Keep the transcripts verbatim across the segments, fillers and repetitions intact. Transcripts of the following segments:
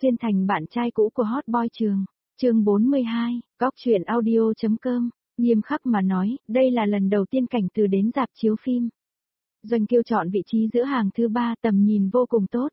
phiên thành bạn trai cũ của Hot Boy Trường. Chương bốn mươi hai, Góc truyện audio.com, nghiêm khắc mà nói, đây là lần đầu tiên Cảnh Từ đến rạp chiếu phim. Doanh Kiêu chọn vị trí giữa hàng thứ ba, tầm nhìn vô cùng tốt.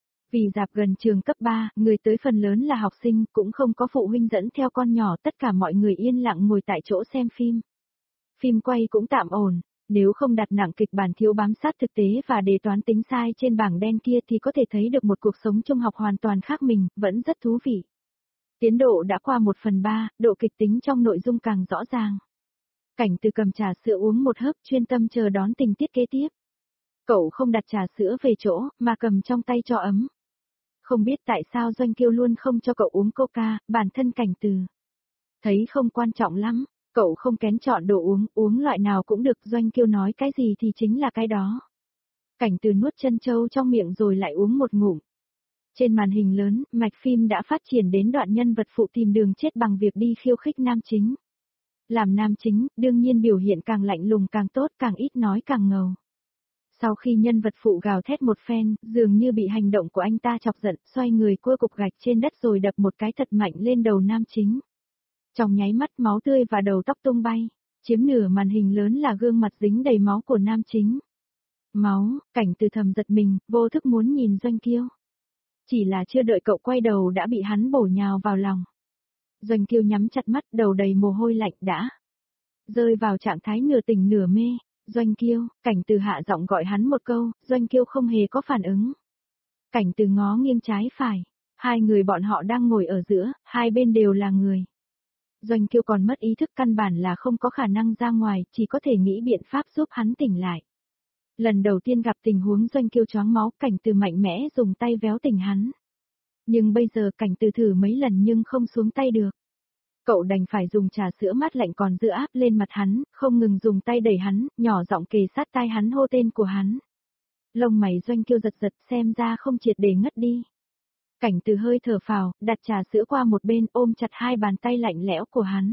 Vì rạp gần trường cấp ba, người tới phần lớn là học sinh, cũng không có phụ huynh dẫn theo con nhỏ, tất cả mọi người yên lặng ngồi tại chỗ xem phim. Phim quay cũng tạm ổn, nếu không đặt nặng kịch bản thiếu bám sát thực tế và đề toán tính sai trên bảng đen kia thì có thể thấy được một cuộc sống trung học hoàn toàn khác mình, vẫn rất thú vị. Tiến độ đã qua một phần ba, độ kịch tính trong nội dung càng rõ ràng. Cảnh Từ cầm trà sữa uống một hớp, chuyên tâm chờ đón tình tiết kế tiếp. Cậu không đặt trà sữa về chỗ, mà cầm trong tay cho ấm. Không biết tại sao Doanh Kiêu luôn không cho cậu uống coca, bản thân Cảnh Từ thấy không quan trọng lắm, cậu không kén chọn đồ uống, uống loại nào cũng được, Doanh Kiêu nói cái gì thì chính là cái đó. Cảnh Từ nuốt chân trâu trong miệng rồi lại uống một ngụm. Trên màn hình lớn, mạch phim đã phát triển đến đoạn nhân vật phụ tìm đường chết bằng việc đi khiêu khích nam chính. Làm nam chính, đương nhiên biểu hiện càng lạnh lùng càng tốt, càng ít nói càng ngầu. Sau khi nhân vật phụ gào thét một phen, dường như bị hành động của anh ta chọc giận, xoay người cua cục gạch trên đất rồi đập một cái thật mạnh lên đầu nam chính. Trong nháy mắt máu tươi và đầu tóc tung bay, chiếm nửa màn hình lớn là gương mặt dính đầy máu của nam chính. Máu, Cảnh Từ thầm giật mình, vô thức muốn nhìn Doanh Kiêu. Chỉ là chưa đợi cậu quay đầu đã bị hắn bổ nhào vào lòng. Doanh Kiêu nhắm chặt mắt, đầu đầy mồ hôi lạnh đã rơi vào trạng thái nửa tỉnh nửa mê. Doanh Kiêu, Cảnh Từ hạ giọng gọi hắn một câu, Doanh Kiêu không hề có phản ứng. Cảnh Từ ngó nghiêng trái phải, hai người bọn họ đang ngồi ở giữa, hai bên đều là người. Doanh Kiêu còn mất ý thức, căn bản là không có khả năng ra ngoài, chỉ có thể nghĩ biện pháp giúp hắn tỉnh lại. Lần đầu tiên gặp tình huống Doanh Kiêu choáng máu, Cảnh Từ mạnh mẽ dùng tay véo tỉnh hắn. Nhưng bây giờ Cảnh Từ thử mấy lần nhưng không xuống tay được. Cậu đành phải dùng trà sữa mát lạnh còn giữ áp lên mặt hắn, không ngừng dùng tay đẩy hắn, nhỏ giọng kề sát tai hắn hô tên của hắn. Lông mày Doanh Kiêu giật giật, xem ra không triệt để ngất đi. Cảnh Từ hơi thở phào, đặt trà sữa qua một bên, ôm chặt hai bàn tay lạnh lẽo của hắn.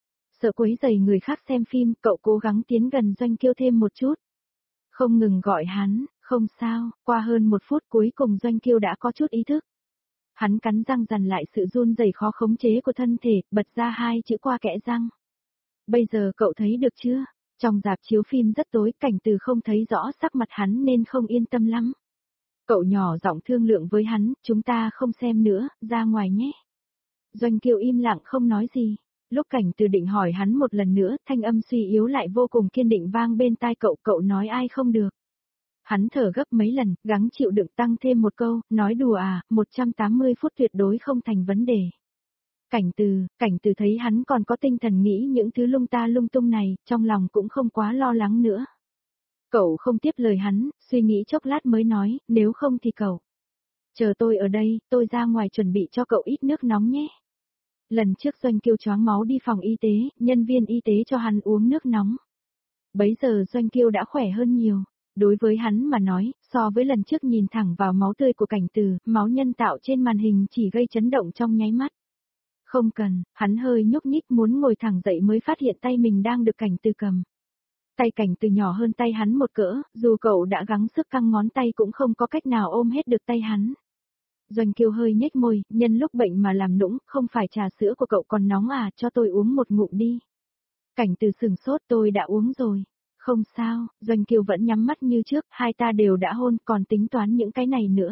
Sợ quấy rầy người khác xem phim, cậu cố gắng tiến gần Doanh Kiêu thêm một chút. Không ngừng gọi hắn, không sao, qua hơn một phút cuối cùng Doanh Kiêu đã có chút ý thức. Hắn cắn răng dằn lại sự run rẩy khó khống chế của thân thể, bật ra hai chữ qua kẽ răng. Bây giờ cậu thấy được chưa? Trong rạp chiếu phim rất tối, Cảnh Từ không thấy rõ sắc mặt hắn nên không yên tâm lắm. Cậu nhỏ giọng thương lượng với hắn, chúng ta không xem nữa, ra ngoài nhé. Doanh Kiêu im lặng không nói gì. Lúc Cảnh Từ định hỏi hắn một lần nữa, thanh âm suy yếu lại vô cùng kiên định vang bên tai cậu, cậu nói ai không được. Hắn thở gấp mấy lần, gắng chịu đựng tăng thêm một câu, nói đùa à, một trăm tám mươi phút tuyệt đối không thành vấn đề. Cảnh Từ, Cảnh Từ thấy hắn còn có tinh thần nghĩ những thứ lung ta lung tung này, trong lòng cũng không quá lo lắng nữa. Cậu không tiếp lời hắn, suy nghĩ chốc lát mới nói, nếu không thì cậu chờ tôi ở đây, tôi ra ngoài chuẩn bị cho cậu ít nước nóng nhé. Lần trước Doanh Kiêu choáng máu đi phòng y tế, nhân viên y tế cho hắn uống nước nóng. Bấy giờ Doanh Kiêu đã khỏe hơn nhiều. Đối với hắn mà nói, so với lần trước nhìn thẳng vào máu tươi của Cảnh Từ, máu nhân tạo trên màn hình chỉ gây chấn động trong nháy mắt. Không cần, hắn hơi nhúc nhích muốn ngồi thẳng dậy mới phát hiện tay mình đang được Cảnh Từ cầm. Tay Cảnh Từ nhỏ hơn tay hắn một cỡ, dù cậu đã gắng sức căng ngón tay cũng không có cách nào ôm hết được tay hắn. Doanh Kiêu hơi nhếch môi, nhân lúc bệnh mà làm nũng, không phải trà sữa của cậu còn nóng à, cho tôi uống một ngụm đi. Cảnh Từ sừng sốt, tôi đã uống rồi. Không sao, Doanh Kiêu vẫn nhắm mắt như trước, hai ta đều đã hôn, còn tính toán những cái này nữa.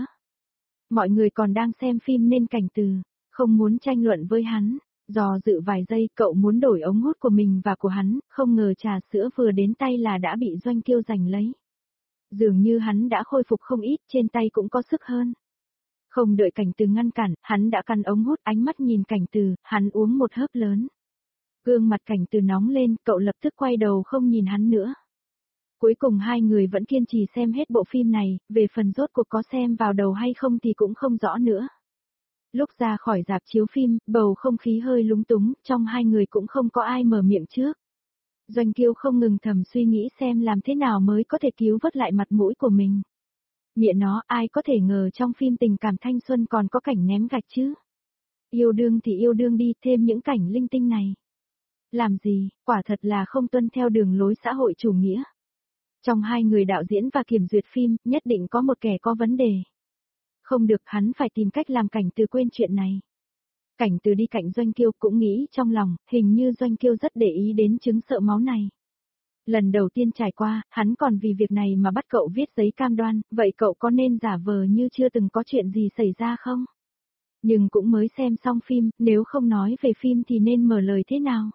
Mọi người còn đang xem phim nên Cảnh Từ không muốn tranh luận với hắn, dò dự vài giây, cậu muốn đổi ống hút của mình và của hắn, không ngờ trà sữa vừa đến tay là đã bị Doanh Kiêu giành lấy. Dường như hắn đã khôi phục không ít, trên tay cũng có sức hơn. Không đợi Cảnh Từ ngăn cản, hắn đã căn ống hút, ánh mắt nhìn Cảnh Từ, hắn uống một hớp lớn. Gương mặt Cảnh Từ nóng lên, cậu lập tức quay đầu không nhìn hắn nữa. Cuối cùng hai người vẫn kiên trì xem hết bộ phim này, về phần rốt cuộc có xem vào đầu hay không thì cũng không rõ nữa. Lúc ra khỏi rạp chiếu phim, bầu không khí hơi lúng túng, trong hai người cũng không có ai mở miệng trước. Doanh Kiêu không ngừng thầm suy nghĩ xem làm thế nào mới có thể cứu vớt lại mặt mũi của mình. Mẹ nó, ai có thể ngờ trong phim tình cảm thanh xuân còn có cảnh ném gạch chứ. Yêu đương thì yêu đương đi, thêm những cảnh linh tinh này. Làm gì, quả thật là không tuân theo đường lối xã hội chủ nghĩa. Trong hai người đạo diễn và kiểm duyệt phim, nhất định có một kẻ có vấn đề. Không được, hắn phải tìm cách làm Cảnh Từ quên chuyện này. Cảnh Từ đi cạnh Doanh Kiêu cũng nghĩ trong lòng, hình như Doanh Kiêu rất để ý đến chứng sợ máu này. Lần đầu tiên trải qua, hắn còn vì việc này mà bắt cậu viết giấy cam đoan, vậy cậu có nên giả vờ như chưa từng có chuyện gì xảy ra không? Nhưng cũng mới xem xong phim, nếu không nói về phim thì nên mở lời thế nào?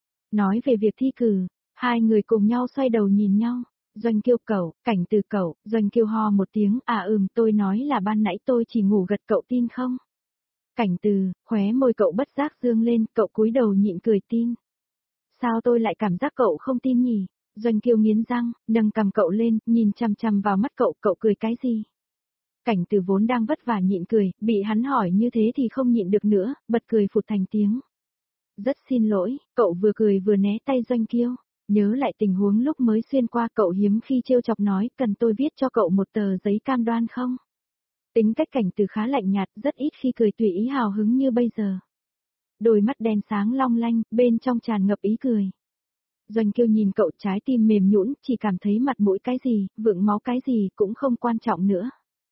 Nói về việc thi cử, hai người cùng nhau xoay đầu nhìn nhau. Doanh Kiêu cậu, Cảnh Từ cậu, Doanh Kiêu ho một tiếng, à ừm tôi nói là ban nãy tôi chỉ ngủ gật, cậu tin không? Cảnh Từ, khóe môi cậu bất giác dương lên, cậu cúi đầu nhịn cười tin. Sao tôi lại cảm giác cậu không tin nhỉ? Doanh Kiêu nghiến răng, nâng cằm cậu lên, nhìn chằm chằm vào mắt cậu, cậu cười cái gì? Cảnh Từ vốn đang vất vả nhịn cười, bị hắn hỏi như thế thì không nhịn được nữa, bật cười phụt thành tiếng. Rất xin lỗi, cậu vừa cười vừa né tay Doanh Kiêu. Nhớ lại tình huống lúc mới xuyên qua, cậu hiếm khi trêu chọc nói, cần tôi viết cho cậu một tờ giấy cam đoan không? Tính cách Cảnh Từ khá lạnh nhạt, rất ít khi cười tùy ý hào hứng như bây giờ. Đôi mắt đen sáng long lanh, bên trong tràn ngập ý cười. Doanh Kiêu nhìn cậu, trái tim mềm nhũn, chỉ cảm thấy mặt mũi cái gì, vượng máu cái gì cũng không quan trọng nữa.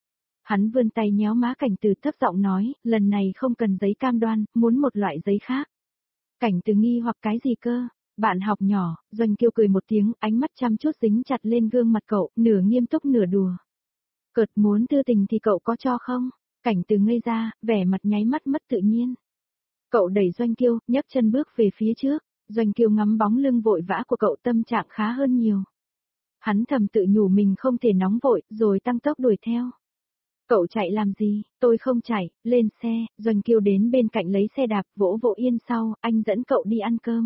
Hắn vươn tay nhéo má Cảnh Từ, thấp giọng nói, lần này không cần giấy cam đoan, muốn một loại giấy khác. Cảnh Từ nghi hoặc cái gì cơ? Bạn học nhỏ, Doanh Kiêu cười một tiếng, ánh mắt chăm chút dính chặt lên gương mặt cậu, nửa nghiêm túc nửa đùa. Cợt, muốn tư tình thì cậu có cho không? Cảnh Từ ngây ra, vẻ mặt nháy mắt mất tự nhiên. Cậu đẩy Doanh Kiêu, nhấc chân bước về phía trước. Doanh Kiêu ngắm bóng lưng vội vã của cậu, tâm trạng khá hơn nhiều. Hắn thầm tự nhủ mình không thể nóng vội, rồi tăng tốc đuổi theo. Cậu chạy làm gì? Tôi không chạy, lên xe. Doanh Kiêu đến bên cạnh lấy xe đạp, vỗ vỗ yên sau, anh dẫn cậu đi ăn cơm.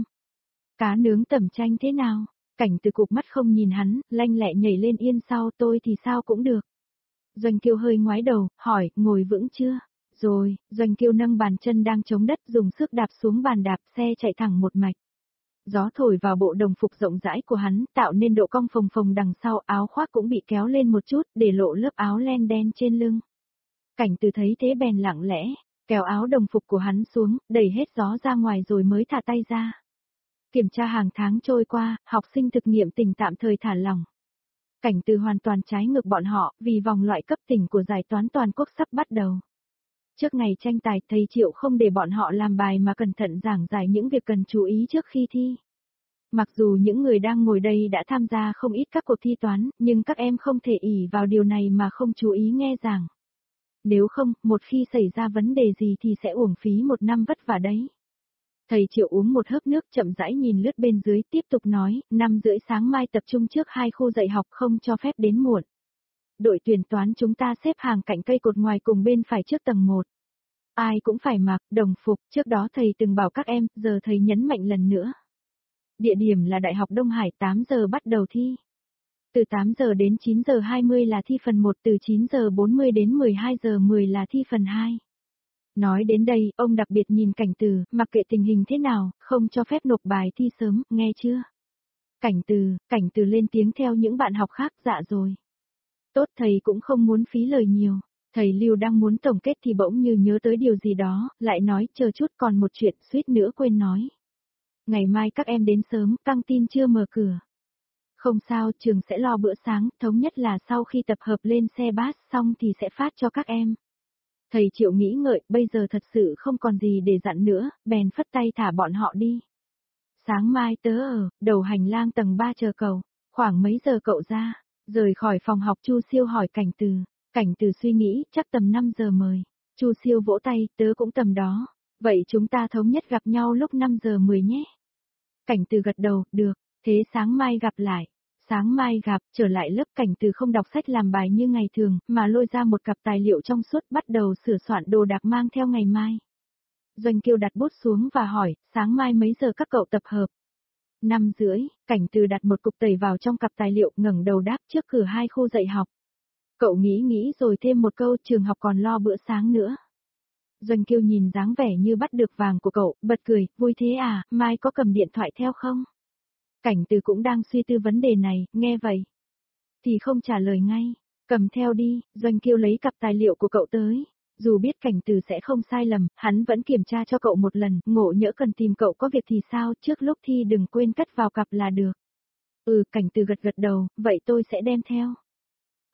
Cá nướng tẩm chanh thế nào? Cảnh Từ cụp mắt không nhìn hắn, lanh lẹ nhảy lên yên sau, tôi thì sao cũng được. Doanh Kiêu hơi ngoái đầu, hỏi, ngồi vững chưa? Rồi, Doanh Kiêu nâng bàn chân đang chống đất, dùng sức đạp xuống bàn đạp, xe chạy thẳng một mạch. Gió thổi vào bộ đồng phục rộng rãi của hắn, tạo nên độ cong phồng phồng đằng sau, áo khoác cũng bị kéo lên một chút, để lộ lớp áo len đen trên lưng. Cảnh Từ thấy thế bèn lặng lẽ, kéo áo đồng phục của hắn xuống, đẩy hết gió ra ngoài rồi mới thả tay ra. Kiểm tra hàng tháng trôi qua, học sinh thực nghiệm tỉnh tạm thời thả lỏng. Cảnh Từ hoàn toàn trái ngược bọn họ, vì vòng loại cấp tỉnh của giải toán toàn quốc sắp bắt đầu. Trước ngày tranh tài, thầy Triệu không để bọn họ làm bài mà cẩn thận giảng giải những việc cần chú ý trước khi thi. Mặc dù những người đang ngồi đây đã tham gia không ít các cuộc thi toán, nhưng các em không thể ỷ vào điều này mà không chú ý nghe giảng. Nếu không, một khi xảy ra vấn đề gì thì sẽ uổng phí một năm vất vả đấy. Thầy Triệu uống một hớp nước, chậm rãi nhìn lướt bên dưới, tiếp tục nói, năm rưỡi sáng mai tập trung trước hai khu dạy học, không cho phép đến muộn. Đội tuyển toán chúng ta xếp hàng cạnh cây cột ngoài cùng bên phải trước tầng một. Ai cũng phải mặc đồng phục, trước đó thầy từng bảo các em, giờ thầy nhấn mạnh lần nữa. Địa điểm là Đại học Đông Hải, tám giờ bắt đầu thi. Từ tám giờ đến chín giờ hai mươi là thi phần một, từ chín giờ bốn mươi đến mười hai giờ mười là thi phần hai. Nói đến đây, ông đặc biệt nhìn Cảnh Từ, mặc kệ tình hình thế nào, không cho phép nộp bài thi sớm, nghe chưa? Cảnh Từ, Cảnh Từ lên tiếng theo những bạn học khác, dạ rồi. Tốt, thầy cũng không muốn phí lời nhiều. Thầy Lưu đang muốn tổng kết thì bỗng như nhớ tới điều gì đó, lại nói, chờ chút còn một chuyện, suýt nữa quên nói. Ngày mai các em đến sớm, căng tin chưa mở cửa. Không sao, trường sẽ lo bữa sáng, thống nhất là sau khi tập hợp lên xe bus xong thì sẽ phát cho các em. Thầy Triệu nghĩ ngợi, bây giờ thật sự không còn gì để dặn nữa, bèn phất tay thả bọn họ đi. Sáng mai tớ ở, đầu hành lang tầng ba chờ cậu, khoảng mấy giờ cậu ra? Rời khỏi phòng học Chu Siêu hỏi Cảnh Từ. Cảnh Từ suy nghĩ, chắc tầm năm giờ mời. Chu Siêu vỗ tay, tớ cũng tầm đó. Vậy chúng ta thống nhất gặp nhau lúc năm giờ mười nhé. Cảnh Từ gật đầu, được, thế sáng mai gặp lại. Sáng mai gặp, trở lại lớp Cảnh Từ không đọc sách làm bài như ngày thường, mà lôi ra một cặp tài liệu trong suốt bắt đầu sửa soạn đồ đạc mang theo ngày mai. Doanh Kiêu đặt bút xuống và hỏi, sáng mai mấy giờ các cậu tập hợp? Năm rưỡi, Cảnh Từ đặt một cục tẩy vào trong cặp tài liệu, ngẩng đầu đáp trước cửa hai khu dạy học. Cậu nghĩ nghĩ rồi thêm một câu, trường học còn lo bữa sáng nữa. Doanh Kiêu nhìn dáng vẻ như bắt được vàng của cậu, bật cười, vui thế à, mai có cầm điện thoại theo không? Cảnh Từ cũng đang suy tư vấn đề này, nghe vậy thì không trả lời ngay, cầm theo đi. Doanh Kiêu lấy cặp tài liệu của cậu tới. Dù biết Cảnh Từ sẽ không sai lầm, hắn vẫn kiểm tra cho cậu một lần, ngộ nhỡ cần tìm cậu có việc thì sao, trước lúc thi đừng quên cất vào cặp là được. Ừ, Cảnh Từ gật gật đầu, vậy tôi sẽ đem theo.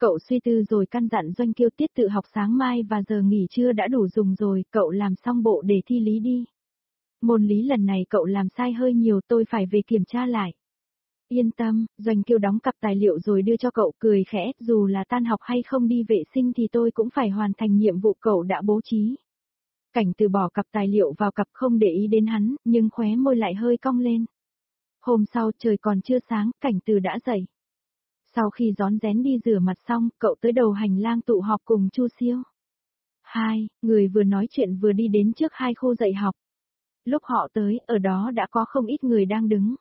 Cậu suy tư rồi căn dặn Doanh Kiêu tiết tự học sáng mai và giờ nghỉ trưa đã đủ dùng rồi, cậu làm xong bộ đề thi lý đi. Môn lý lần này cậu làm sai hơi nhiều, tôi phải về kiểm tra lại. Yên tâm, Doanh Kiêu đóng cặp tài liệu rồi đưa cho cậu, cười khẽ, dù là tan học hay không đi vệ sinh thì tôi cũng phải hoàn thành nhiệm vụ cậu đã bố trí. Cảnh Từ bỏ cặp tài liệu vào cặp không để ý đến hắn, nhưng khóe môi lại hơi cong lên. Hôm sau trời còn chưa sáng, Cảnh Từ đã dậy. Sau khi rón rén đi rửa mặt xong, cậu tới đầu hành lang tụ họp cùng Chu Siêu. Hai, người vừa nói chuyện vừa đi đến trước hai khu dạy học. Lúc họ tới, ở đó đã có không ít người đang đứng.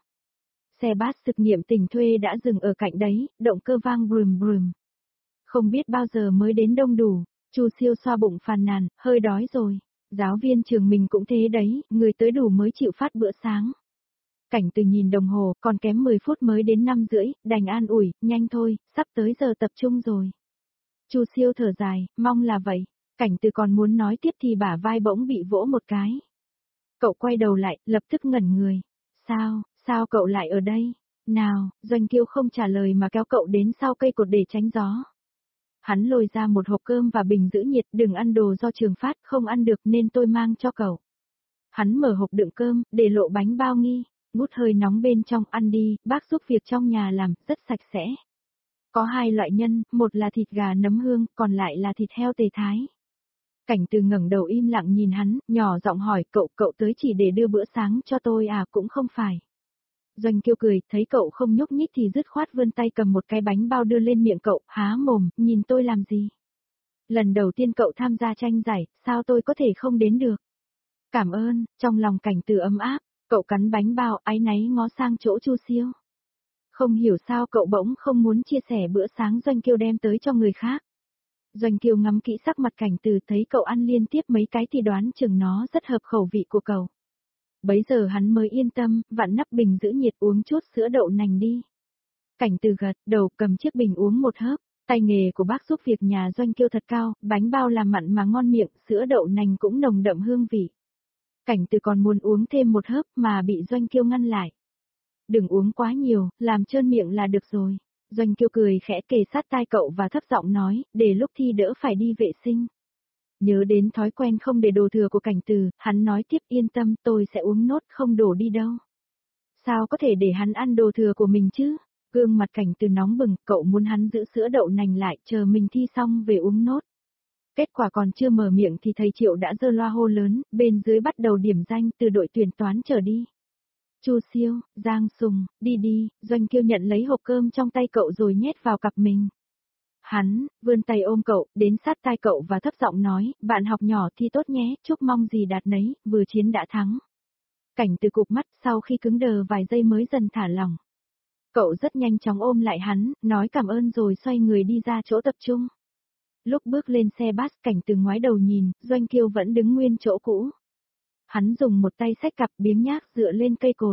Xe bát thực nghiệm tỉnh thuê đã dừng ở cạnh đấy, động cơ vang brum brum. Không biết bao giờ mới đến đông đủ, Chu Siêu xoa bụng phàn nàn, hơi đói rồi. Giáo viên trường mình cũng thế đấy, người tới đủ mới chịu phát bữa sáng. Cảnh Từ nhìn đồng hồ, còn kém mười phút mới đến năm rưỡi, đành an ủi, nhanh thôi, sắp tới giờ tập trung rồi. Chu Siêu thở dài, mong là vậy. Cảnh Từ còn muốn nói tiếp thì bả vai bỗng bị vỗ một cái. Cậu quay đầu lại, lập tức ngẩn người. Sao, sao cậu lại ở đây? Nào, Doanh Kiêu không trả lời mà kéo cậu đến sau cây cột để tránh gió. Hắn lôi ra một hộp cơm và bình giữ nhiệt, đừng ăn đồ do trường phát, không ăn được nên tôi mang cho cậu. Hắn mở hộp đựng cơm, để lộ bánh bao nghi, ngút hơi nóng bên trong, ăn đi, bác giúp việc trong nhà làm, rất sạch sẽ. Có hai loại nhân, một là thịt gà nấm hương, còn lại là thịt heo tề thái. Cảnh Từ ngẩng đầu im lặng nhìn hắn, nhỏ giọng hỏi, cậu, cậu tới chỉ để đưa bữa sáng cho tôi à? Cũng không phải. Doanh Kiêu cười, thấy cậu không nhúc nhích thì dứt khoát vươn tay cầm một cái bánh bao đưa lên miệng cậu, há mồm, nhìn tôi làm gì? Lần đầu tiên cậu tham gia tranh giải, sao tôi có thể không đến được? Cảm ơn, trong lòng Cảnh Từ ấm áp, cậu cắn bánh bao, áy náy ngó sang chỗ Chu Siêu. Không hiểu sao cậu bỗng không muốn chia sẻ bữa sáng Doanh Kiêu đem tới cho người khác. Doanh Kiêu ngắm kỹ sắc mặt Cảnh Từ, thấy cậu ăn liên tiếp mấy cái thì đoán chừng nó rất hợp khẩu vị của cậu. Bấy giờ hắn mới yên tâm, vặn nắp bình giữ nhiệt uống chút sữa đậu nành đi. Cảnh Từ gật đầu, cầm chiếc bình uống một hớp, tay nghề của bác giúp việc nhà Doanh Kiêu thật cao, bánh bao làm mặn mà ngon miệng, sữa đậu nành cũng nồng đậm hương vị. Cảnh Từ còn muốn uống thêm một hớp mà bị Doanh Kiêu ngăn lại. Đừng uống quá nhiều, làm trơn miệng là được rồi. Doanh Kiêu cười khẽ kề sát tai cậu và thấp giọng nói, để lúc thi đỡ phải đi vệ sinh. Nhớ đến thói quen không để đồ thừa của Cảnh Từ, hắn nói tiếp, yên tâm, tôi sẽ uống nốt, không đổ đi đâu. Sao có thể để hắn ăn đồ thừa của mình chứ? Gương mặt Cảnh Từ nóng bừng, cậu muốn hắn giữ sữa đậu nành lại, chờ mình thi xong về uống nốt. Kết quả còn chưa mở miệng thì thầy Triệu đã giơ loa hô lớn, bên dưới bắt đầu điểm danh từ đội tuyển toán trở đi. Chu Siêu, Giang Sùng, đi đi, Doanh Kiêu nhận lấy hộp cơm trong tay cậu rồi nhét vào cặp mình. Hắn, vươn tay ôm cậu, đến sát tai cậu và thấp giọng nói, bạn học nhỏ thi tốt nhé, chúc mong gì đạt nấy, vừa chiến đã thắng. Cảnh Từ cụp mắt, sau khi cứng đờ vài giây mới dần thả lỏng. Cậu rất nhanh chóng ôm lại hắn, nói cảm ơn rồi xoay người đi ra chỗ tập trung. Lúc bước lên xe bus, Cảnh Từ ngoái đầu nhìn, Doanh Kiêu vẫn đứng nguyên chỗ cũ. Hắn dùng một tay xách cặp biếng nhác dựa lên cây cột.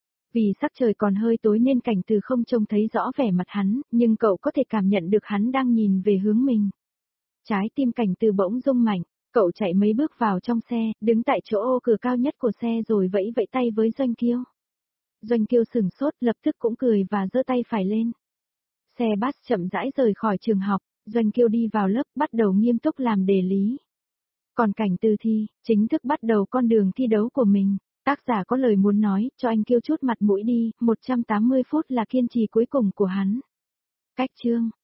Vì sắc trời còn hơi tối nên Cảnh Từ không trông thấy rõ vẻ mặt hắn, nhưng cậu có thể cảm nhận được hắn đang nhìn về hướng mình. Trái tim Cảnh Từ bỗng rung mạnh, cậu chạy mấy bước vào trong xe, đứng tại chỗ ô cửa cao nhất của xe rồi vẫy vẫy tay với Doanh Kiêu. Doanh Kiêu sửng sốt, lập tức cũng cười và giơ tay phải lên. Xe bus chậm rãi rời khỏi trường học, Doanh Kiêu đi vào lớp, bắt đầu nghiêm túc làm đề lý. Còn Cảnh Từ thì, chính thức bắt đầu con đường thi đấu của mình. Tác giả có lời muốn nói, cho anh Kiêu chút mặt mũi đi, một trăm tám mươi phút là kiên trì cuối cùng của hắn. Cách chương